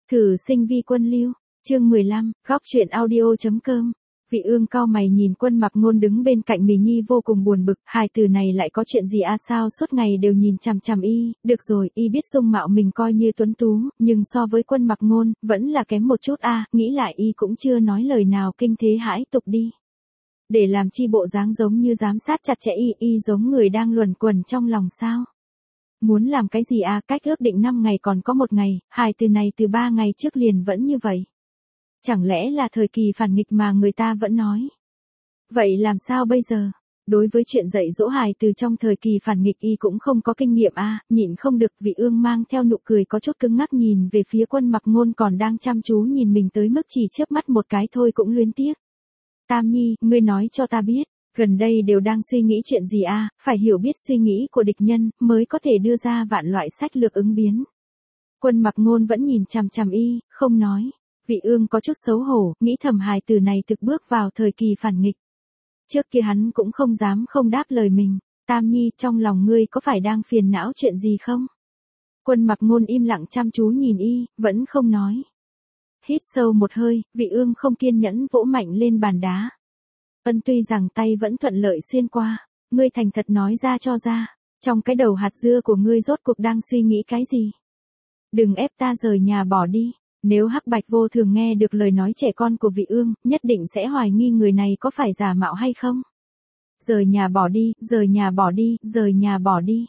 Thử sinh vi quân lưu, chương 15, góc truyện audio.com. Vị Ương cau mày nhìn Quân Mặc Ngôn đứng bên cạnh Mì Nhi vô cùng buồn bực, hai từ này lại có chuyện gì sao suốt ngày đều nhìn chằm chằm y, được rồi, y biết dung mạo mình coi như tuấn tú, nhưng so với Quân Mặc Ngôn, vẫn là kém một chút nghĩ lại y cũng chưa nói lời nào kinh thế hãi tục đi. Để làm chi bộ dáng giống như giám sát chặt chẽ y giống người đang luẩn quẩn trong lòng sao? Muốn làm cái gì cách ước định 5 ngày còn có 1 ngày, hai từ này từ 3 ngày trước liền vẫn như vậy. Chẳng lẽ là thời kỳ phản nghịch mà người ta vẫn nói. Vậy làm sao bây giờ? Đối với chuyện dạy dỗ hài từ trong thời kỳ phản nghịch y cũng không có kinh nghiệm nhịn không được. Vị Ương mang theo nụ cười có chút cứng ngắc nhìn về phía Quân Mặc Ngôn còn đang chăm chú nhìn mình tới mức chỉ chớp mắt một cái thôi cũng luyến tiếc. Tam Nhi, ngươi nói cho ta biết, gần đây đều đang suy nghĩ chuyện gì phải hiểu biết suy nghĩ của địch nhân, mới có thể đưa ra vạn loại sách lược ứng biến. Quân Mặc Ngôn vẫn nhìn chằm chằm y, không nói. Vị Ương có chút xấu hổ, nghĩ thầm hài từ này thực bước vào thời kỳ phản nghịch. Trước kia hắn cũng không dám không đáp lời mình. Tam Nhi, trong lòng ngươi có phải đang phiền não chuyện gì không? Quân Mặc Ngôn im lặng chăm chú nhìn y, vẫn không nói. Hít sâu một hơi, Vị Ương không kiên nhẫn vỗ mạnh lên bàn đá. Tuy rằng tay vẫn thuận lợi xuyên qua, ngươi thành thật nói ra cho ra, trong cái đầu hạt dưa của ngươi rốt cuộc đang suy nghĩ cái gì? Đừng ép ta rời nhà bỏ đi. Nếu Hắc Bạch Vô Thường nghe được lời nói trẻ con của Vị Ương, nhất định sẽ hoài nghi người này có phải giả mạo hay không. Rời nhà bỏ đi, rời nhà bỏ đi, rời nhà bỏ đi.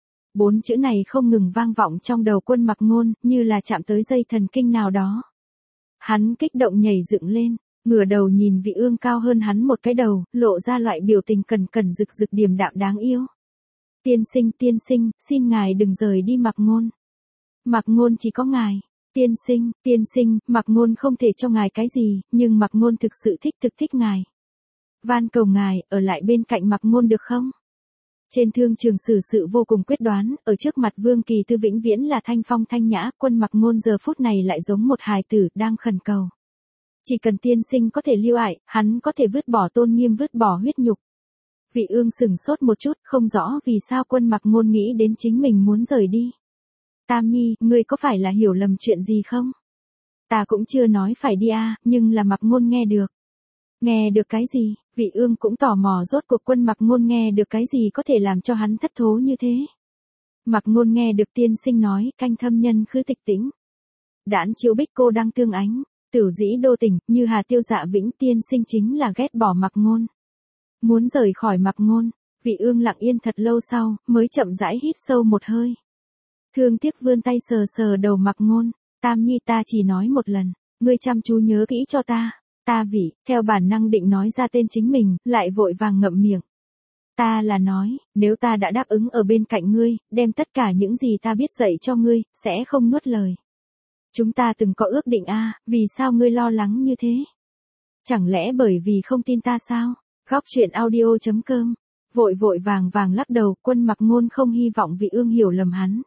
4 chữ này không ngừng vang vọng trong đầu Quân Mặc Ngôn, như là chạm tới dây thần kinh nào đó. Hắn kích động nhảy dựng lên, ngửa đầu nhìn Vị Ương cao hơn hắn một cái đầu, lộ ra loại biểu tình cẩn cẩn rực rực điềm đạm đáng yêu. Tiên sinh, xin ngài đừng rời đi Mặc Ngôn. Mặc Ngôn chỉ có ngài. Tiên sinh, Mặc Ngôn không thể cho ngài cái gì, nhưng Mặc Ngôn thực sự thích ngài. Van cầu ngài, ở lại bên cạnh Mặc Ngôn được không? Trên thương trường xử sự vô cùng quyết đoán, ở trước mặt Vương Kỳ Tư vĩnh viễn là thanh phong thanh nhã, Quân Mặc Ngôn giờ phút này lại giống một hài tử đang khẩn cầu. Chỉ cần tiên sinh có thể lưu ải, hắn có thể vứt bỏ tôn nghiêm, vứt bỏ huyết nhục. Vị Ương sửng sốt một chút, không rõ vì sao Quân Mặc Ngôn nghĩ đến chính mình muốn rời đi. Tam Nhi, ngươi có phải là hiểu lầm chuyện gì không? Ta cũng chưa nói phải đi nhưng là Mặc Ngôn nghe được. Nghe được cái gì? Vị Ương cũng tò mò rốt cuộc Quân Mặc Ngôn nghe được cái gì có thể làm cho hắn thất thố như thế. Mặc Ngôn nghe được tiên sinh nói, canh thâm nhân khứ tịch tĩnh. Đãn chiếu bích cô đang tương ánh, tửu dĩ đô tình, như hà tiêu dạ vĩnh, tiên sinh chính là ghét bỏ Mặc Ngôn. Muốn rời khỏi Mặc Ngôn. Vị Ương lặng yên thật lâu sau, mới chậm rãi hít sâu một hơi. Thương tiếc vươn tay sờ sờ đầu Mặc Ngôn. Tam Nhi, ta chỉ nói một lần, ngươi chăm chú nhớ kỹ cho ta. Ta Vị, theo bản năng định nói ra tên chính mình, lại vội vàng ngậm miệng. Ta là nói, nếu ta đã đáp ứng ở bên cạnh ngươi, đem tất cả những gì ta biết dạy cho ngươi, sẽ không nuốt lời. Chúng ta từng có ước định vì sao ngươi lo lắng như thế? Chẳng lẽ bởi vì không tin ta sao? Góc truyện audio.com. Vội vàng lắc đầu, Quân Mặc Ngôn không hy vọng Vị Ương hiểu lầm hắn.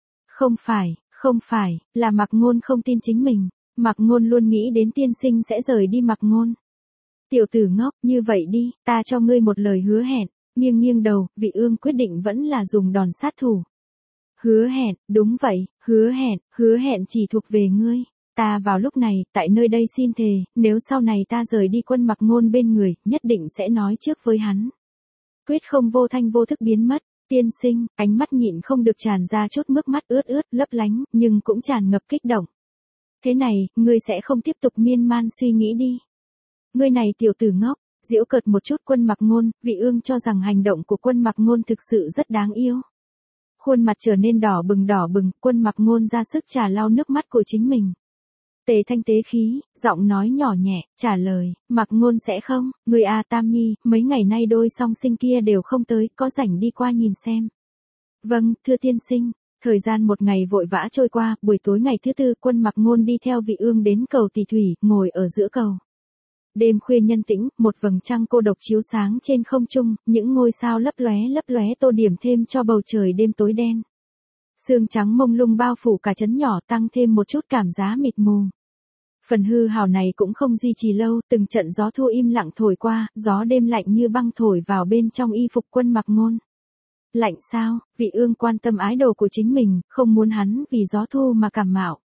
Không phải, là Mặc Ngôn không tin chính mình. Mặc Ngôn luôn nghĩ đến tiên sinh sẽ rời đi Mặc Ngôn. Tiểu tử ngốc, như vậy đi, ta cho ngươi một lời hứa hẹn. Nghiêng đầu, Vị Ương quyết định vẫn là dùng đòn sát thủ. Hứa hẹn, đúng vậy, hứa hẹn chỉ thuộc về ngươi. Ta vào lúc này, tại nơi đây xin thề, nếu sau này ta rời đi Quân Mặc Ngôn bên người, nhất định sẽ nói trước với hắn. Quyết không vô thanh vô thức biến mất. Tiên sinh, ánh mắt nhịn không được tràn ra chút nước mắt ướt lấp lánh, nhưng cũng tràn ngập kích động. Thế này, ngươi sẽ không tiếp tục miên man suy nghĩ đi. Ngươi này tiểu tử ngốc, giễu cợt một chút Quân Mặc Ngôn, Vị Ương cho rằng hành động của Quân Mặc Ngôn thực sự rất đáng yêu. Khuôn mặt trở nên đỏ bừng, Quân Mặc Ngôn ra sức trà lau nước mắt của chính mình. Tề thanh tế khí, giọng nói nhỏ nhẹ, trả lời, Mặc Ngôn sẽ không, người Tam Nhi, mấy ngày nay đôi song sinh kia đều không tới, có rảnh đi qua nhìn xem. Vâng, thưa tiên sinh. Thời gian một ngày vội vã trôi qua, buổi tối ngày thứ tư, Quân Mặc Ngôn đi theo Vị Ương đến cầu Tỷ Thủy, ngồi ở giữa cầu. Đêm khuya nhân tĩnh, một vầng trăng cô độc chiếu sáng trên không trung, những ngôi sao lấp lóe tô điểm thêm cho bầu trời đêm tối đen. Sương trắng mông lung bao phủ cả trấn nhỏ, tăng thêm một chút cảm giác mịt mù. Phần hư hào này cũng không duy trì lâu, từng trận gió thu im lặng thổi qua, gió đêm lạnh như băng thổi vào bên trong y phục Quân Mặc Ngôn. Lạnh sao? Vị Ương quan tâm ái đồ của chính mình, không muốn hắn vì gió thu mà cảm mạo.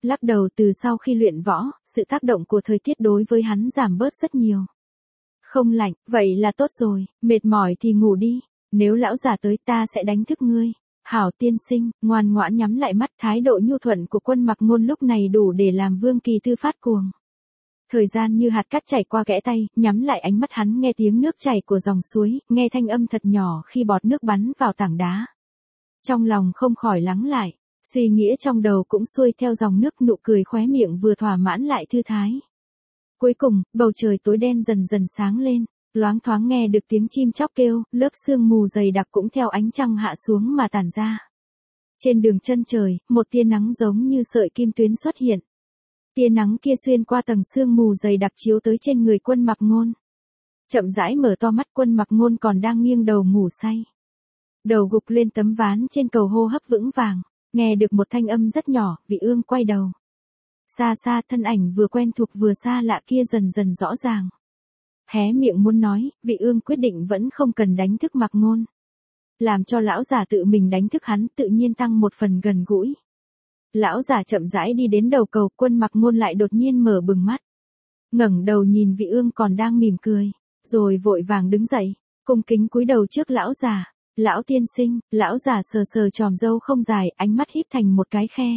Lắc đầu, từ sau khi luyện võ, sự tác động của thời tiết đối với hắn giảm bớt rất nhiều. Không lạnh, vậy là tốt rồi, mệt mỏi thì ngủ đi, nếu lão già tới ta sẽ đánh thức ngươi. Hảo tiên sinh, ngoan ngoãn nhắm lại mắt, thái độ nhu thuận của Quân Mặc Ngôn lúc này đủ để làm Vương Kỳ Tư phát cuồng. Thời gian như hạt cát chảy qua kẽ tay, nhắm lại ánh mắt hắn nghe tiếng nước chảy của dòng suối, nghe thanh âm thật nhỏ khi bọt nước bắn vào tảng đá. Trong lòng không khỏi lắng lại, suy nghĩ trong đầu cũng xuôi theo dòng nước, nụ cười khóe miệng vừa thỏa mãn lại thư thái. Cuối cùng, bầu trời tối đen dần dần sáng lên, loáng thoáng nghe được tiếng chim chóc kêu, lớp sương mù dày đặc cũng theo ánh trăng hạ xuống mà tản ra. Trên đường chân trời, một tia nắng giống như sợi kim tuyến xuất hiện. Tia nắng kia xuyên qua tầng sương mù dày đặc chiếu tới trên người Quân Mặc Ngôn. Chậm rãi mở to mắt, Quân Mặc Ngôn còn đang nghiêng đầu ngủ say. Đầu gục lên tấm ván trên cầu, hô hấp vững vàng, nghe được một thanh âm rất nhỏ, Vị Ương quay đầu. Xa xa, thân ảnh vừa quen thuộc vừa xa lạ kia dần dần rõ ràng. Hé miệng muốn nói, Vị Ương quyết định vẫn không cần đánh thức Mặc Ngôn. Làm cho lão già tự mình đánh thức hắn, tự nhiên tăng một phần gần gũi. Lão già chậm rãi đi đến đầu cầu, Quân Mặc Ngôn lại đột nhiên mở bừng mắt. Ngẩng đầu nhìn Vị Ương còn đang mỉm cười, rồi vội vàng đứng dậy, cung kính cúi đầu trước lão già. Lão tiên sinh, lão già sờ sờ chòm râu không dài, ánh mắt híp thành một cái khe.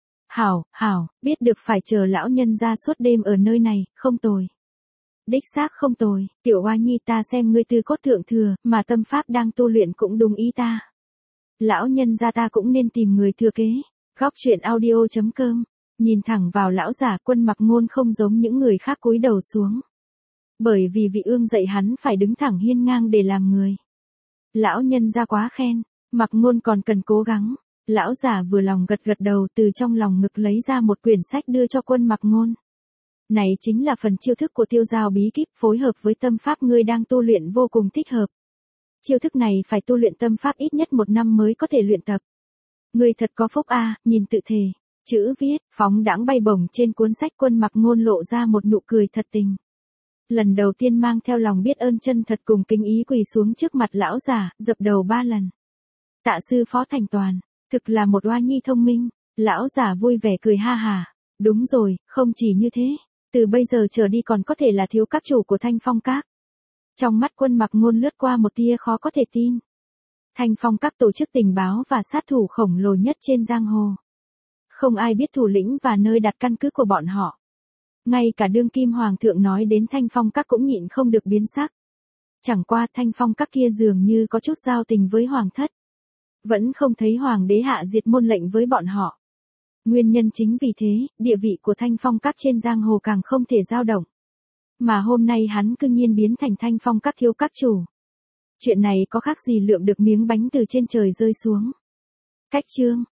Hảo, biết được phải chờ lão nhân ra suốt đêm ở nơi này, không tồi. Đích xác không tồi, tiểu oa nhi, ta xem ngươi tư cốt thượng thừa, mà tâm pháp đang tu luyện cũng đúng ý ta. Lão nhân ra ta cũng nên tìm người thừa kế. Góc truyện audio.com, nhìn thẳng vào lão già, Quân Mặc Ngôn không giống những người khác cúi đầu xuống. Bởi vì Vị Ương dạy hắn phải đứng thẳng hiên ngang để làm người. Lão nhân ra quá khen, Mặc Ngôn còn cần cố gắng. Lão già vừa lòng gật gật đầu, từ trong lòng ngực lấy ra một quyển sách đưa cho Quân Mặc Ngôn. Này chính là phần chiêu thức của Tiêu Giao bí kíp, phối hợp với tâm pháp ngươi đang tu luyện vô cùng thích hợp. Chiêu thức này phải tu luyện tâm pháp ít nhất 1 năm mới có thể luyện tập. Ngươi thật có phúc a, nhìn tự thể. Chữ viết, phóng đãng bay bổng trên cuốn sách, Quân Mặc Ngôn lộ ra một nụ cười thật tình. Lần đầu tiên mang theo lòng biết ơn chân thật cùng kính ý quỳ xuống trước mặt lão già, dập đầu 3 lần. Tạ sư phó thành toàn, thực là một oa nhi thông minh. Lão già vui vẻ cười ha hà. Đúng rồi, không chỉ như thế, từ bây giờ trở đi còn có thể là thiếu các chủ của Thanh Phong Các. Trong mắt Quân Mặc Ngôn lướt qua một tia khó có thể tin. Thanh Phong Các tổ chức tình báo và sát thủ khổng lồ nhất trên giang hồ. Không ai biết thủ lĩnh và nơi đặt căn cứ của bọn họ. Ngay cả đương kim hoàng thượng nói đến Thanh Phong Các cũng nhịn không được biến sắc. Chẳng qua Thanh Phong Các kia dường như có chút giao tình với hoàng thất. Vẫn không thấy hoàng đế hạ diệt môn lệnh với bọn họ. Nguyên nhân chính vì thế, địa vị của Thanh Phong Các trên giang hồ càng không thể dao động. Mà hôm nay hắn cương nhiên biến thành Thanh Phong Các thiếu các chủ. Chuyện này có khác gì lượm được miếng bánh từ trên trời rơi xuống. Cách chương